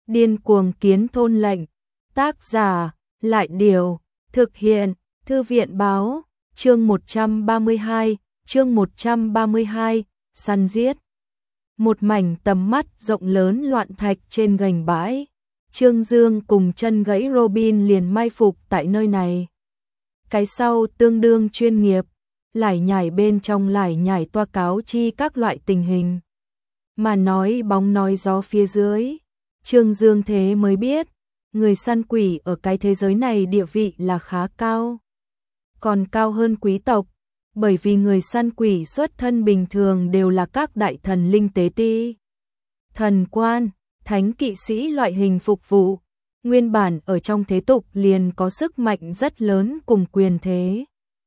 Điên cuồng kiến thôn lệnh. Tác giả, Lại Điều, thực hiện, Thư viện Báo, chương 132, săn giết. Một mảnh tầm mắt rộng lớn loạn thạch trên gành bãi. Trương Dương cùng chân gãy Robin liền mai phục tại nơi này. Cái sau tương đương chuyên nghiệp, lải nhải bên trong lải nhải toa cáo chi các loại tình hình. Mà nói bóng nói gió phía dưới, Trương Dương thế mới biết, người săn quỷ ở cái thế giới này địa vị là khá cao. Còn cao hơn quý tộc, bởi vì người săn quỷ xuất thân bình thường đều là các đại thần linh tế ti, thần quan, thánh kỵ sĩ loại hình phục vụ. Nguyên bản ở trong thế tục liền có sức mạnh rất lớn cùng quyền thế.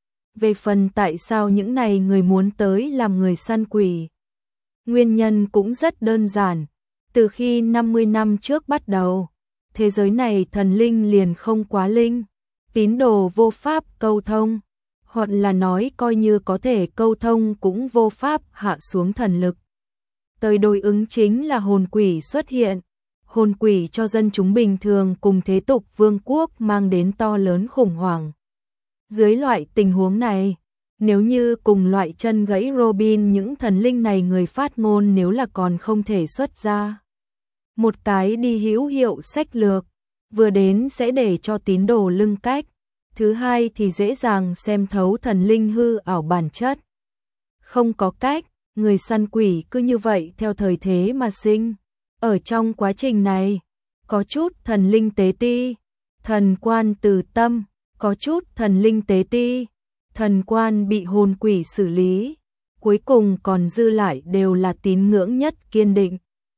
Về phần tại sao những này người muốn tới làm người săn quỷ, nguyên nhân cũng rất đơn giản. Từ khi 50 năm trước bắt đầu, thế giới này thần linh liền không quá linh, tín đồ vô pháp câu thông, hoặc là nói coi như có thể câu thông cũng vô pháp hạ xuống thần lực. Tới đối ứng chính là hồn quỷ xuất hiện. Hồn quỷ cho dân chúng bình thường cùng thế tục vương quốc mang đến to lớn khủng hoảng. Dưới loại tình huống này, nếu như cùng loại chân gãy Robin những thần linh này người phát ngôn nếu là còn không thể xuất ra một cái đi hữu hiệu sách lược, vừa đến sẽ để cho tín đồ lưng cách, thứ hai thì dễ dàng xem thấu thần linh hư ảo bản chất. Không có cách, người săn quỷ cứ như vậy theo thời thế mà sinh. Ở trong quá trình này, có chút thần linh tế ti, thần quan từ tâm, có chút thần linh tế ti, thần quan bị hồn quỷ xử lý, cuối cùng còn dư lại đều là tín ngưỡng nhất kiên định,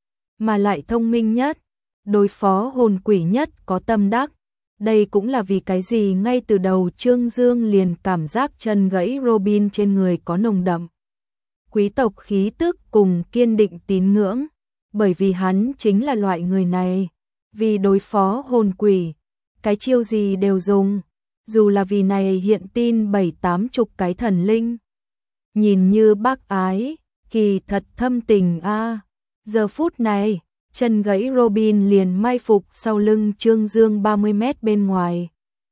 mà lại thông minh nhất, đối phó hồn quỷ nhất có tâm đắc. Đây cũng là vì cái gì ngay từ đầu Trương Dương liền cảm giác chân gãy Robin trên người có nồng đậm quý tộc khí tức cùng kiên định tín ngưỡng. Bởi vì hắn chính là loại người này, vì đối phó hồn quỷ, cái chiêu gì đều dùng, dù là vì này hiện tin 7-80 cái thần linh. Nhìn như bác ái, kỳ thật thâm tình a. Giờ phút này, chân gãy Robin liền mai phục sau lưng Trương Dương 30 mét bên ngoài.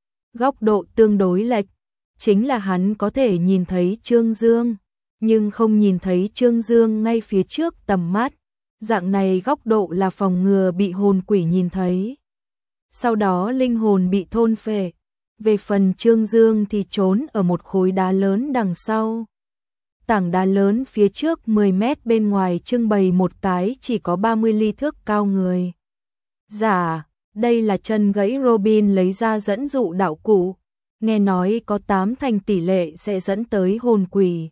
Góc độ tương đối lệch, chính là hắn có thể nhìn thấy Trương Dương, nhưng không nhìn thấy Trương Dương ngay phía trước tầm mắt. Dạng này góc độ là phòng ngừa bị hồn quỷ nhìn thấy. Sau đó linh hồn bị thôn phệ. Về phần Trương Dương thì trốn ở một khối đá lớn đằng sau. Tảng đá lớn phía trước 10 mét bên ngoài trưng bày một cái chỉ có 30 ly thước cao người. Dạ, đây là chân gãy Robin lấy ra dẫn dụ đạo cụ. Nghe nói có 8 thành tỷ lệ sẽ dẫn tới hồn quỷ.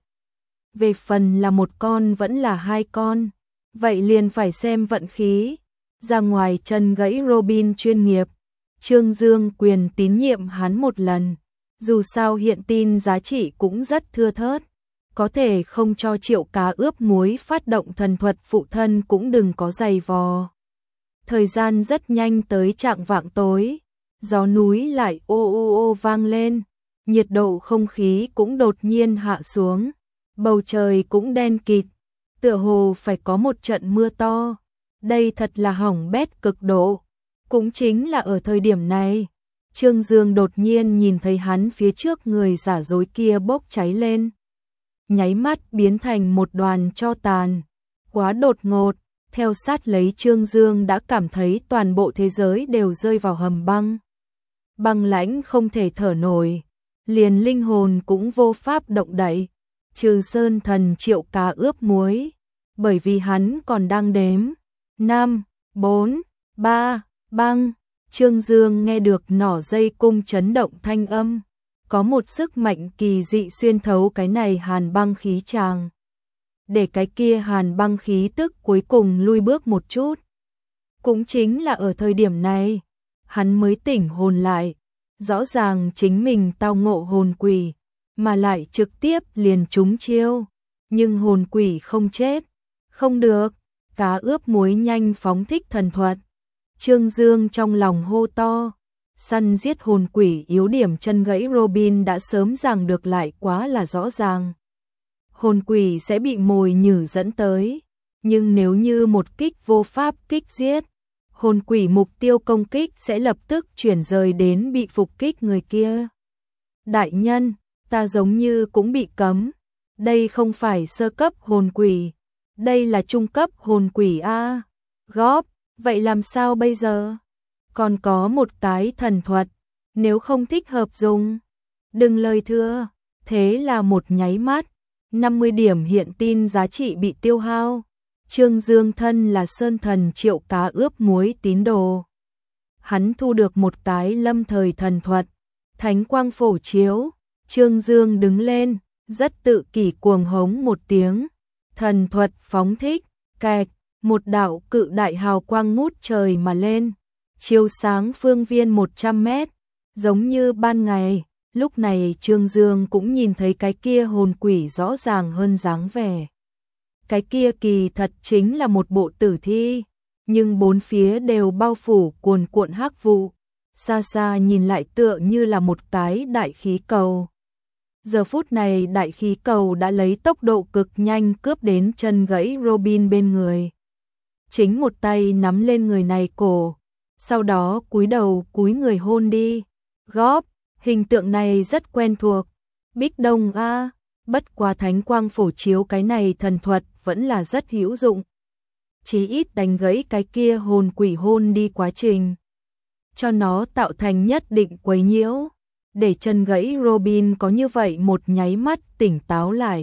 Về phần là một con vẫn là 2 con. Vậy liền phải xem vận khí. Ra ngoài chân gãy Robin chuyên nghiệp, Trương Dương quyền tín nhiệm hắn một lần. Dù sao hiện tin giá trị cũng rất thưa thớt, có thể không cho Triệu Cá ướp muối phát động thần thuật phụ thân cũng đừng có giày vò. Thời gian rất nhanh tới chạng vạng tối, gió núi lại ô ô ô vang lên, nhiệt độ không khí cũng đột nhiên hạ xuống, bầu trời cũng đen kịt. Tựa hồ phải có một trận mưa to. Đây thật là hỏng bét cực độ. Cũng chính là ở thời điểm này, Trương Dương đột nhiên nhìn thấy hắn phía trước người giả dối kia bốc cháy lên. Nháy mắt biến thành một đoàn tro tàn. Quá đột ngột, theo sát lấy Trương Dương đã cảm thấy toàn bộ thế giới đều rơi vào hầm băng. Băng lãnh không thể thở nổi, liền linh hồn cũng vô pháp động đậy. Trừ sơn thần Triệu Cá ướp muối, bởi vì hắn còn đang đếm. 5, 4, 3, băng. Trương Dương nghe được nỏ dây cung chấn động thanh âm. Có một sức mạnh kỳ dị xuyên thấu cái này hàn băng khí tràng. Để cái kia hàn băng khí tức cuối cùng lui bước một chút. Cũng chính là ở thời điểm này, hắn mới tỉnh hồn lại. Rõ ràng chính mình tao ngộ hồn quỷ, mà lại trực tiếp liền trúng chiêu. Nhưng hồn quỷ không chết. Không được, Cá ướp muối nhanh phóng thích thần thuật. Trương Dương trong lòng hô to. Săn giết hồn quỷ yếu điểm chân gãy Robin đã sớm ràng được lại quá là rõ ràng. Hồn quỷ sẽ bị mồi nhử dẫn tới. Nhưng nếu như một kích vô pháp kích giết, hồn quỷ mục tiêu công kích sẽ lập tức chuyển rời đến bị phục kích người kia. Đại nhân, ta giống như cũng bị cấm. Đây không phải sơ cấp hồn quỷ, đây là trung cấp hồn quỷ a. Góp, vậy làm sao bây giờ? Còn có một cái thần thuật, nếu không thích hợp dùng, đừng lời thưa. Thế là một nháy mắt, 50 điểm hiện tin giá trị bị tiêu hao. Trương Dương thân là sơn thần Triệu Cá ướp muối tín đồ. Hắn thu được một cái lâm thời thần thuật, thánh quang phổ chiếu. Trương Dương đứng lên, rất tự kỷ cuồng hống một tiếng. Thần thuật phóng thích, kẹt, một đạo cự đại hào quang ngút trời mà lên, chiếu sáng phương viên 100 mét, giống như ban ngày. Lúc này Trương Dương cũng nhìn thấy cái kia hồn quỷ rõ ràng hơn dáng vẻ. Cái kia kỳ thật chính là một bộ tử thi, nhưng bốn phía đều bao phủ cuồn cuộn hắc vụ, xa xa nhìn lại tựa như là một cái đại khí cầu. Giờ phút này đại khí cầu đã lấy tốc độ cực nhanh cướp đến chân gãy Robin bên người. Chính một tay nắm lên người này cổ, sau đó cúi đầu cúi người hôn đi. Góp, hình tượng này rất quen thuộc. Bích Đông a, bất quá thánh quang phổ chiếu cái này thần thuật vẫn là rất hữu dụng. Chí ít đánh gãy cái kia hồn quỷ hôn đi quá trình, cho nó tạo thành nhất định quấy nhiễu, để chân gãy Robin có như vậy một nháy mắt tỉnh táo lại.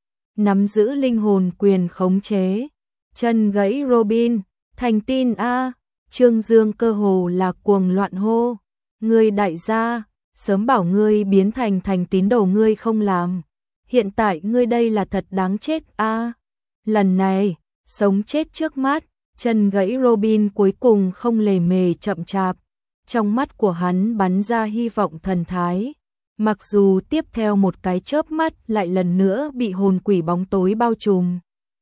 Nắm giữ linh hồn quyền khống chế. Chân gãy Robin, thành tin a. Trương Dương cơ hồ là cuồng loạn hô. Ngươi đại gia, sớm bảo ngươi biến thành tín đồ ngươi không làm. Hiện tại ngươi đây là thật đáng chết a. Lần này, sống chết trước mắt, chân gãy Robin cuối cùng không lề mề chậm chạp. Trong mắt của hắn bắn ra hy vọng thần thái. Mặc dù tiếp theo một cái chớp mắt lại lần nữa bị hồn quỷ bóng tối bao trùm.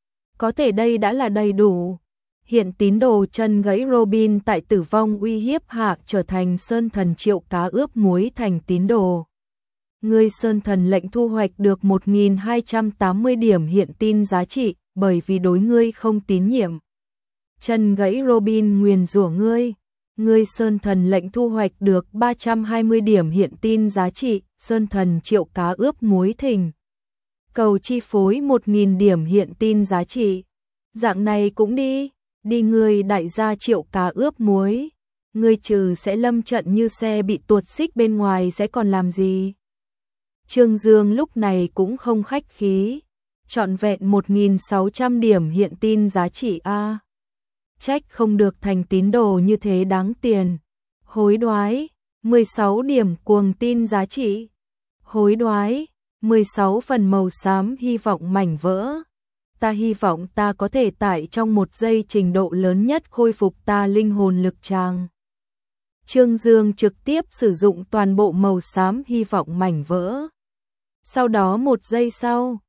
Có thể đây đã là đầy đủ. Hiện tín đồ chân gãy Robin tại tử vong uy hiếp hạ trở thành sơn thần Triệu Cá ướp muối thành tín đồ. Người sơn thần lệnh thu hoạch được 1280 điểm hiện tin giá trị bởi vì đối ngươi không tín nhiệm. Chân gãy Robin nguyền rủa ngươi. Ngươi sơn thần lệnh thu hoạch được 320 điểm hiện tin giá trị, sơn thần Triệu Cá ướp muối thỉnh cầu chi phối 1000 điểm hiện tin giá trị. Dạng này cũng đi, đi ngươi đại gia Triệu Cá ướp muối. Ngươi trừ sẽ lâm trận như xe bị tuột xích bên ngoài sẽ còn làm gì? Trương Dương lúc này cũng không khách khí, trọn vẹn 1600 điểm hiện tin giá trị a. Trách không được thành tín đồ như thế đáng tiền. Hối đoái, 16 điểm cuồng tin giá trị. Hối đoái, 16 phần màu xám hy vọng mảnh vỡ. Ta hy vọng ta có thể tại trong một giây trình độ lớn nhất khôi phục ta linh hồn lực tràng. Trương Dương trực tiếp sử dụng toàn bộ màu xám hy vọng mảnh vỡ. Sau đó một giây sau,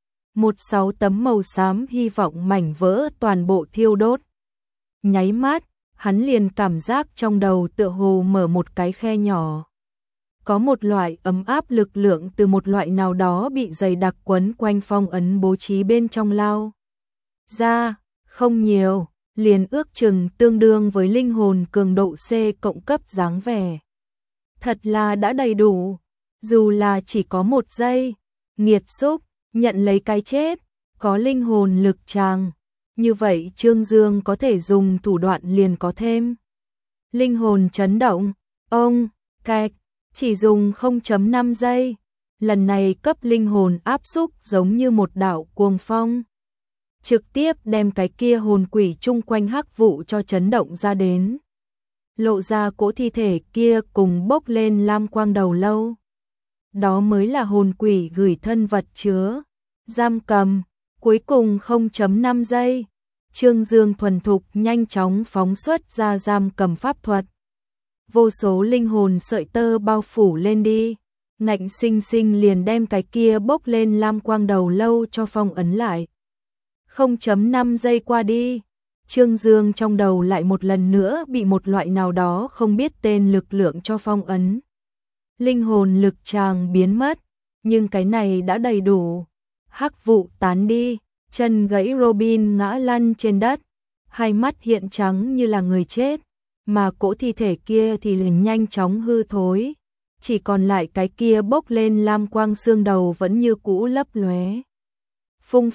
16 tấm màu xám hy vọng mảnh vỡ toàn bộ thiêu đốt. Nháy mắt, hắn liền cảm giác trong đầu tựa hồ mở một cái khe nhỏ. Có một loại ấm áp lực lượng từ một loại nào đó bị dày đặc quấn quanh phong ấn bố trí bên trong lao ra, không nhiều, liền ước chừng tương đương với linh hồn cường độ C cộng cấp dáng vẻ. Thật là đã đầy đủ, dù là chỉ có một giây, nghiệt xúc, nhận lấy cái chết, có linh hồn lực tràng. Như vậy Trương Dương có thể dùng thủ đoạn liền có thêm. Linh hồn chấn động, ông, kẹt, chỉ dùng 0.5 giây. Lần này cấp linh hồn áp xúc giống như một đạo cuồng phong. Trực tiếp đem cái kia hồn quỷ chung quanh hắc vụ cho chấn động ra đến. Lộ ra cỗ thi thể kia cùng bốc lên lam quang đầu lâu. Đó mới là hồn quỷ gửi thân vật chứa. Giam cầm, cuối cùng 0.5 giây. Trương Dương thuần thục nhanh chóng phóng xuất ra giam cầm pháp thuật. Vô số linh hồn sợi tơ bao phủ lên đi. Ngạnh sinh sinh liền đem cái kia bốc lên lam quang đầu lâu cho phong ấn lại. 0.5 giây qua đi, Trương Dương trong đầu lại một lần nữa bị một loại nào đó không biết tên lực lượng cho phong ấn. Linh hồn lực tràng biến mất, nhưng cái này đã đầy đủ. Hắc vụ tán đi, chân gãy Robin ngã lăn trên đất, hai mắt hiện trắng như là người chết, mà cỗ thi thể kia thì liền nhanh chóng hư thối, chỉ còn lại cái kia bốc lên lam quang xương đầu vẫn như cũ lấp lóe. Phung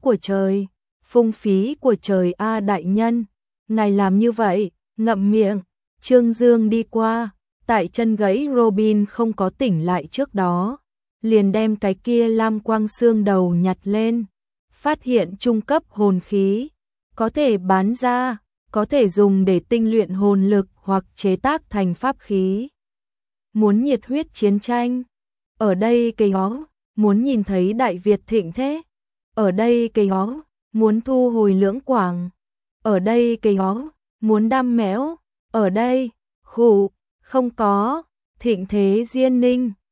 phí của trời a đại nhân, ngài làm như vậy, ngậm miệng. Trương Dương đi qua, tại chân gãy Robin không có tỉnh lại trước đó, liền đem cái kia lam quang xương đầu nhặt lên, phát hiện trung cấp hồn khí, có thể bán ra, có thể dùng để tinh luyện hồn lực hoặc chế tác thành pháp khí. Muốn nhiệt huyết chiến tranh, ở đây cây ó, muốn nhìn thấy Đại Việt thịnh thế, ở đây cây ó, muốn thu hồi lưỡng quảng, ở đây cây ó, muốn đam mẽo, ở đây, khủ, không có, thịnh thế Diên Ninh,